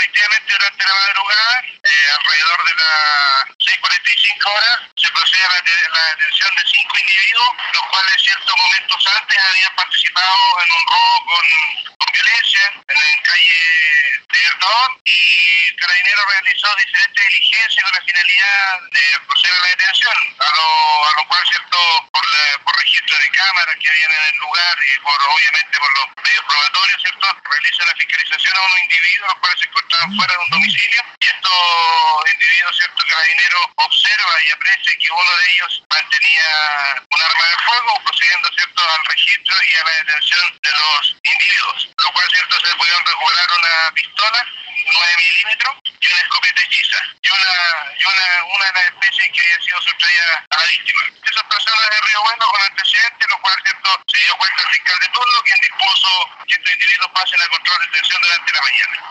efectivamente durante la madrugada, alrededor de las 6:45 se procede a la detención de 5 individuos, los cuales ciertos momentos antes habían participado en un robo con violencia en calle Libertador, y Carabineros realizó diferentes diligencias con la finalidad de proceder a la detención, a lo cual, cierto, por registro de cámaras que habían en el lugar y obviamente por los medios probatorios, cierto, realiza la fiscalización a unos individuos los cuales se encontraban fuera de un domicilio, y estos individuos, cierto, Carabineros observa y aprecia que uno de ellos mantenía un arma de fuego, procediendo, cierto, al registro y a la detención de los individuos, lo cual, cierto, se pudieron recuperar una pistola 9 milímetros y una escopeta hechiza y una de las especies que había sido sustraída a la víctima. Esas personas de Río Bueno con antecedentes, lo cual, cierto, se dio cuenta al fiscal de turno, quien dispuso que estos individuos pasen a control de detención durante la mañana.